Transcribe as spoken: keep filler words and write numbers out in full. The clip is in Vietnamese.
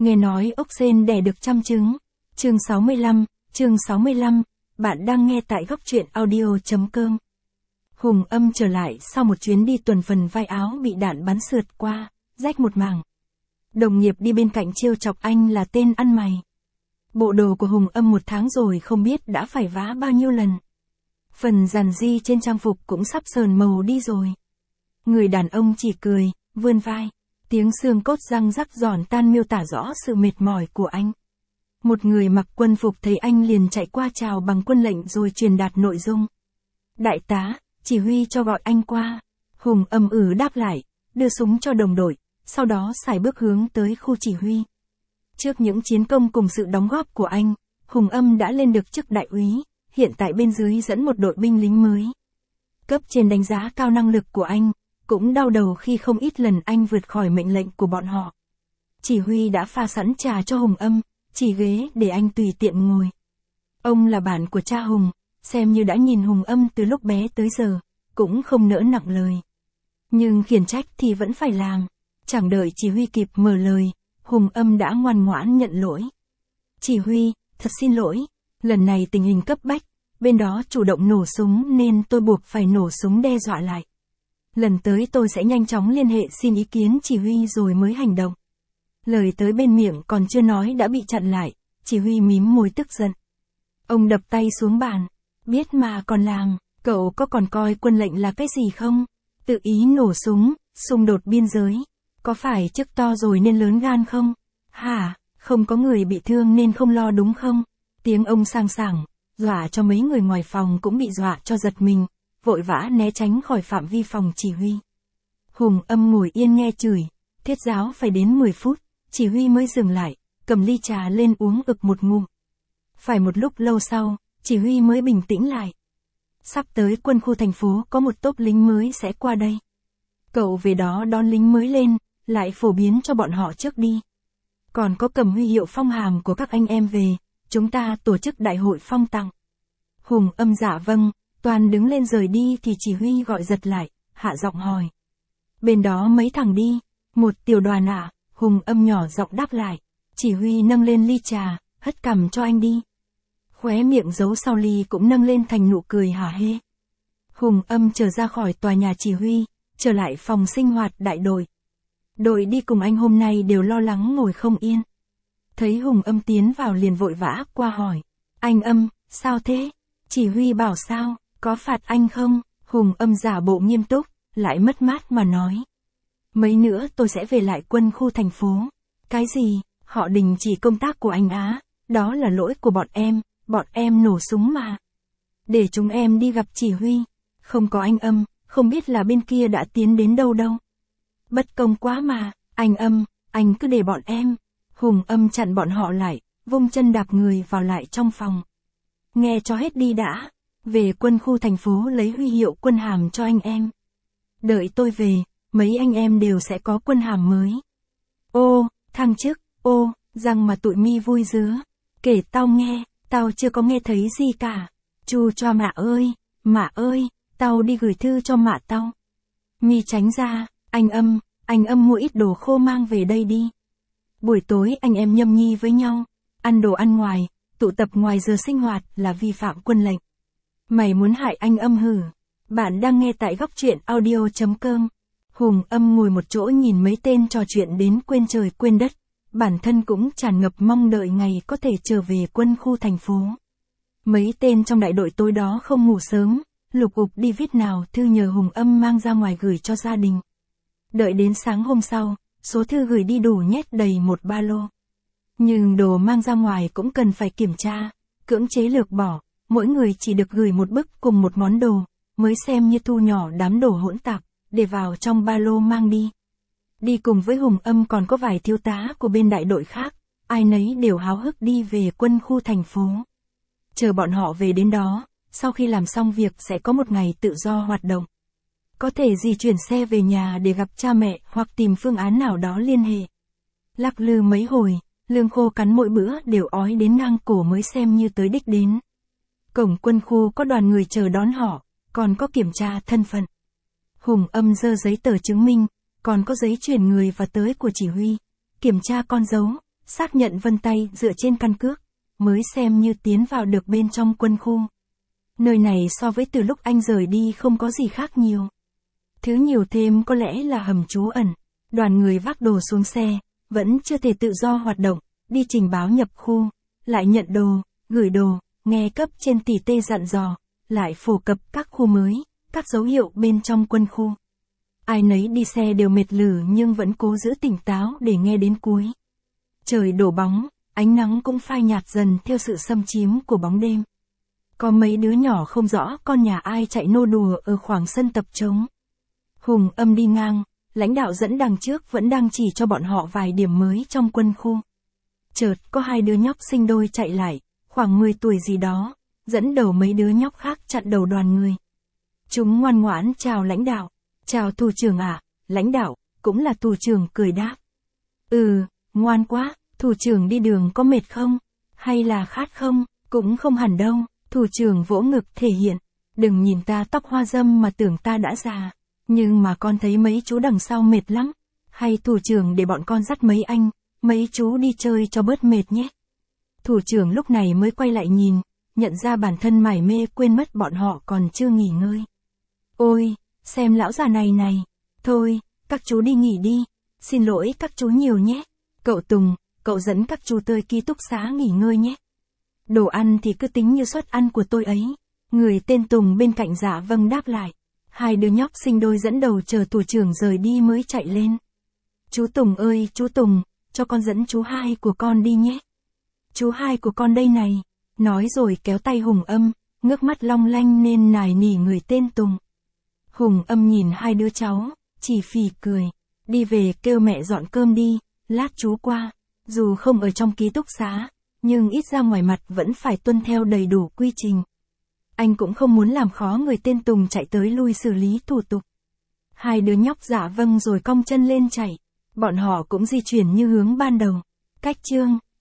Nghe nói ốc sên đẻ được trăm trứng. Chương sáu mươi lăm, chương sáu mươi lăm, bạn đang nghe tại góc truyện audio.com. Hùng Âm trở lại sau một chuyến đi tuần phần vai áo bị đạn bắn sượt qua, rách một mảng. Đồng nghiệp đi bên cạnh trêu chọc anh là tên ăn mày. Bộ đồ của Hùng Âm một tháng rồi không biết đã phải vá bao nhiêu lần. Phần dàn di trên trang phục cũng sắp sờn màu đi rồi. Người đàn ông chỉ cười, vươn vai. Tiếng xương cốt răng rắc giòn tan miêu tả rõ sự mệt mỏi của anh. Một người mặc quân phục thấy anh liền chạy qua chào bằng quân lệnh rồi truyền đạt nội dung. Đại tá, chỉ huy cho gọi anh qua. Hùng Âm ử đáp lại, đưa súng cho đồng đội, sau đó sải bước hướng tới khu chỉ huy. Trước những chiến công cùng sự đóng góp của anh, Hùng Âm đã lên được chức đại úy, hiện tại bên dưới dẫn một đội binh lính mới. Cấp trên đánh giá cao năng lực của anh, cũng đau đầu khi không ít lần anh vượt khỏi mệnh lệnh của bọn họ. Chỉ huy đã pha sẵn trà cho Hùng Âm, chỉ ghế để anh tùy tiện ngồi. Ông là bạn của cha Hùng, xem như đã nhìn Hùng Âm từ lúc bé tới giờ, cũng không nỡ nặng lời. Nhưng khiển trách thì vẫn phải làm, chẳng đợi chỉ huy kịp mở lời, Hùng Âm đã ngoan ngoãn nhận lỗi. Chỉ huy, thật xin lỗi, lần này tình hình cấp bách, bên đó chủ động nổ súng nên tôi buộc phải nổ súng đe dọa lại. Lần tới tôi sẽ nhanh chóng liên hệ xin ý kiến chỉ huy rồi mới hành động. Lời tới bên miệng còn chưa nói đã bị chặn lại, chỉ huy mím môi tức giận. Ông đập tay xuống bàn, biết mà còn làm, cậu có còn coi quân lệnh là cái gì không? Tự ý nổ súng, xung đột biên giới, có phải chức to rồi nên lớn gan không? Hả, không có người bị thương nên không lo đúng không? Tiếng ông sang sảng, dọa cho mấy người ngoài phòng cũng bị dọa cho giật mình, vội vã né tránh khỏi phạm vi phòng chỉ huy. Hùng Âm ngồi yên nghe chửi, thiết giáo phải đến mười phút, chỉ huy mới dừng lại, cầm ly trà lên uống ực một ngụm. Phải một lúc lâu sau, chỉ huy mới bình tĩnh lại. Sắp tới quân khu thành phố có một tốp lính mới sẽ qua đây. Cậu về đó đón lính mới lên, lại phổ biến cho bọn họ trước đi. Còn có cầm huy hiệu phong hàm của các anh em về, chúng ta tổ chức đại hội phong tặng. Hùng Âm dạ vâng. Toàn đứng lên rời đi thì chỉ huy gọi giật lại, hạ giọng hỏi. Bên đó mấy thằng đi, một tiểu đoàn ạ, à? Hùng Âm nhỏ giọng đáp lại. Chỉ huy nâng lên ly trà, hất cằm cho anh đi. Khóe miệng giấu sau ly cũng nâng lên thành nụ cười hả hê. Hùng Âm trở ra khỏi tòa nhà chỉ huy, trở lại phòng sinh hoạt đại đội. Đội đi cùng anh hôm nay đều lo lắng ngồi không yên. Thấy Hùng Âm tiến vào liền vội vã qua hỏi. Anh Âm, sao thế? Chỉ huy bảo sao? Có phạt anh không? Hùng Âm giả bộ nghiêm túc, lại mất mát mà nói. Mấy nữa tôi sẽ về lại quân khu thành phố. Cái gì? Họ đình chỉ công tác của anh á? Đó là lỗi của bọn em, bọn em nổ súng mà. Để chúng em đi gặp chỉ huy. Không có anh Âm, không biết là bên kia đã tiến đến đâu đâu. Bất công quá mà, anh Âm, anh cứ để bọn em. Hùng Âm chặn bọn họ lại, vung chân đạp người vào lại trong phòng. Nghe cho hết đi đã. Về quân khu thành phố lấy huy hiệu quân hàm cho anh em. Đợi tôi về, mấy anh em đều sẽ có quân hàm mới. Ô, thăng chức, ô, răng mà tụi mi vui dứa. Kể tao nghe, tao chưa có nghe thấy gì cả. Chu cho mạ ơi, mạ ơi, tao đi gửi thư cho mạ tao. Mi tránh ra, anh Âm, anh Âm mua ít đồ khô mang về đây đi. Buổi tối anh em nhâm nhi với nhau, ăn đồ ăn ngoài, tụ tập ngoài giờ sinh hoạt là vi phạm quân lệnh. Mày muốn hại anh Âm hử? Bạn đang nghe tại góc truyện audio.com. Hùng Âm ngồi một chỗ nhìn mấy tên trò chuyện đến quên trời quên đất. Bản thân cũng tràn ngập mong đợi ngày có thể trở về quân khu thành phố. Mấy tên trong đại đội tối đó không ngủ sớm, lục ục đi viết nào thư nhờ Hùng Âm mang ra ngoài gửi cho gia đình. Đợi đến sáng hôm sau, số thư gửi đi đủ nhét đầy một ba lô. Nhưng đồ mang ra ngoài cũng cần phải kiểm tra, cưỡng chế lược bỏ. Mỗi người chỉ được gửi một bức cùng một món đồ, mới xem như thu nhỏ đám đồ hỗn tạp, để vào trong ba lô mang đi. Đi cùng với Hùng Âm còn có vài thiếu tá của bên đại đội khác, ai nấy đều háo hức đi về quân khu thành phố. Chờ bọn họ về đến đó, sau khi làm xong việc sẽ có một ngày tự do hoạt động. Có thể di chuyển xe về nhà để gặp cha mẹ hoặc tìm phương án nào đó liên hệ. Lắc lư mấy hồi, lương khô cắn mỗi bữa đều ói đến ngang cổ mới xem như tới đích đến. Cổng quân khu có đoàn người chờ đón họ, còn có kiểm tra thân phận. Hùng Âm giơ giấy tờ chứng minh, còn có giấy chuyển người và tới của chỉ huy, kiểm tra con dấu, xác nhận vân tay dựa trên căn cước, mới xem như tiến vào được bên trong quân khu. Nơi này so với từ lúc anh rời đi không có gì khác nhiều. Thứ nhiều thêm có lẽ là hầm trú ẩn. Đoàn người vác đồ xuống xe, vẫn chưa thể tự do hoạt động, đi trình báo nhập khu, lại nhận đồ, gửi đồ, nghe cấp trên tỉ tê dặn dò, lại phổ cập các khu mới, các dấu hiệu bên trong quân khu. Ai nấy đi xe đều mệt lử nhưng vẫn cố giữ tỉnh táo để nghe đến cuối. Trời đổ bóng, ánh nắng cũng phai nhạt dần theo sự xâm chiếm của bóng đêm. Có mấy đứa nhỏ không rõ con nhà ai chạy nô đùa ở khoảng sân tập trống. Hùng Âm đi ngang, lãnh đạo dẫn đằng trước vẫn đang chỉ cho bọn họ vài điểm mới trong quân khu. Chợt có hai đứa nhóc sinh đôi chạy lại, khoảng mười tuổi gì đó, dẫn đầu mấy đứa nhóc khác chặn đầu đoàn người. Chúng ngoan ngoãn chào lãnh đạo, chào thủ trưởng ạ, à, lãnh đạo, cũng là thủ trưởng cười đáp. Ừ, ngoan quá, thủ trưởng đi đường có mệt không? Hay là khát không? Cũng không hẳn đâu, thủ trưởng vỗ ngực thể hiện. Đừng nhìn ta tóc hoa râm mà tưởng ta đã già. Nhưng mà con thấy mấy chú đằng sau mệt lắm. Hay thủ trưởng để bọn con dắt mấy anh, mấy chú đi chơi cho bớt mệt nhé. Thủ trưởng lúc này mới quay lại nhìn, nhận ra bản thân mải mê quên mất bọn họ còn chưa nghỉ ngơi. Ôi, xem lão già này này. Thôi, các chú đi nghỉ đi. Xin lỗi các chú nhiều nhé. Cậu Tùng, cậu dẫn các chú tới ký túc xá nghỉ ngơi nhé. Đồ ăn thì cứ tính như suất ăn của tôi ấy. Người tên Tùng bên cạnh dạ vâng đáp lại. Hai đứa nhóc sinh đôi dẫn đầu chờ thủ trưởng rời đi mới chạy lên. Chú Tùng ơi, chú Tùng, cho con dẫn chú hai của con đi nhé. Chú hai của con đây này. Nói rồi kéo tay Hùng Âm, ngước mắt long lanh nên nài nỉ người tên Tùng. Hùng Âm nhìn hai đứa cháu, chỉ phì cười. Đi về kêu mẹ dọn cơm đi, lát chú qua. Dù không ở trong ký túc xá, nhưng ít ra ngoài mặt vẫn phải tuân theo đầy đủ quy trình. Anh cũng không muốn làm khó người tên Tùng chạy tới lui xử lý thủ tục. Hai đứa nhóc dạ vâng rồi cong chân lên chạy. Bọn họ cũng di chuyển như hướng ban đầu. Cách chương